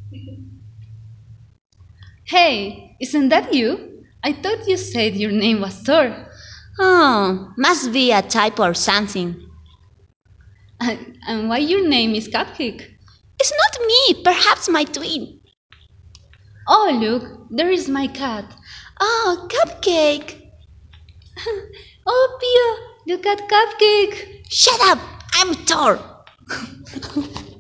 Hey, isn't that you? I thought you said your name was Thor. Oh, must be a typo or something. And why your name is Cupcake? It's not me, perhaps my twin. Oh, look, there is my cat. Oh, Cupcake! Oh, Pia, look at Cupcake. Shut up! I'm Thor!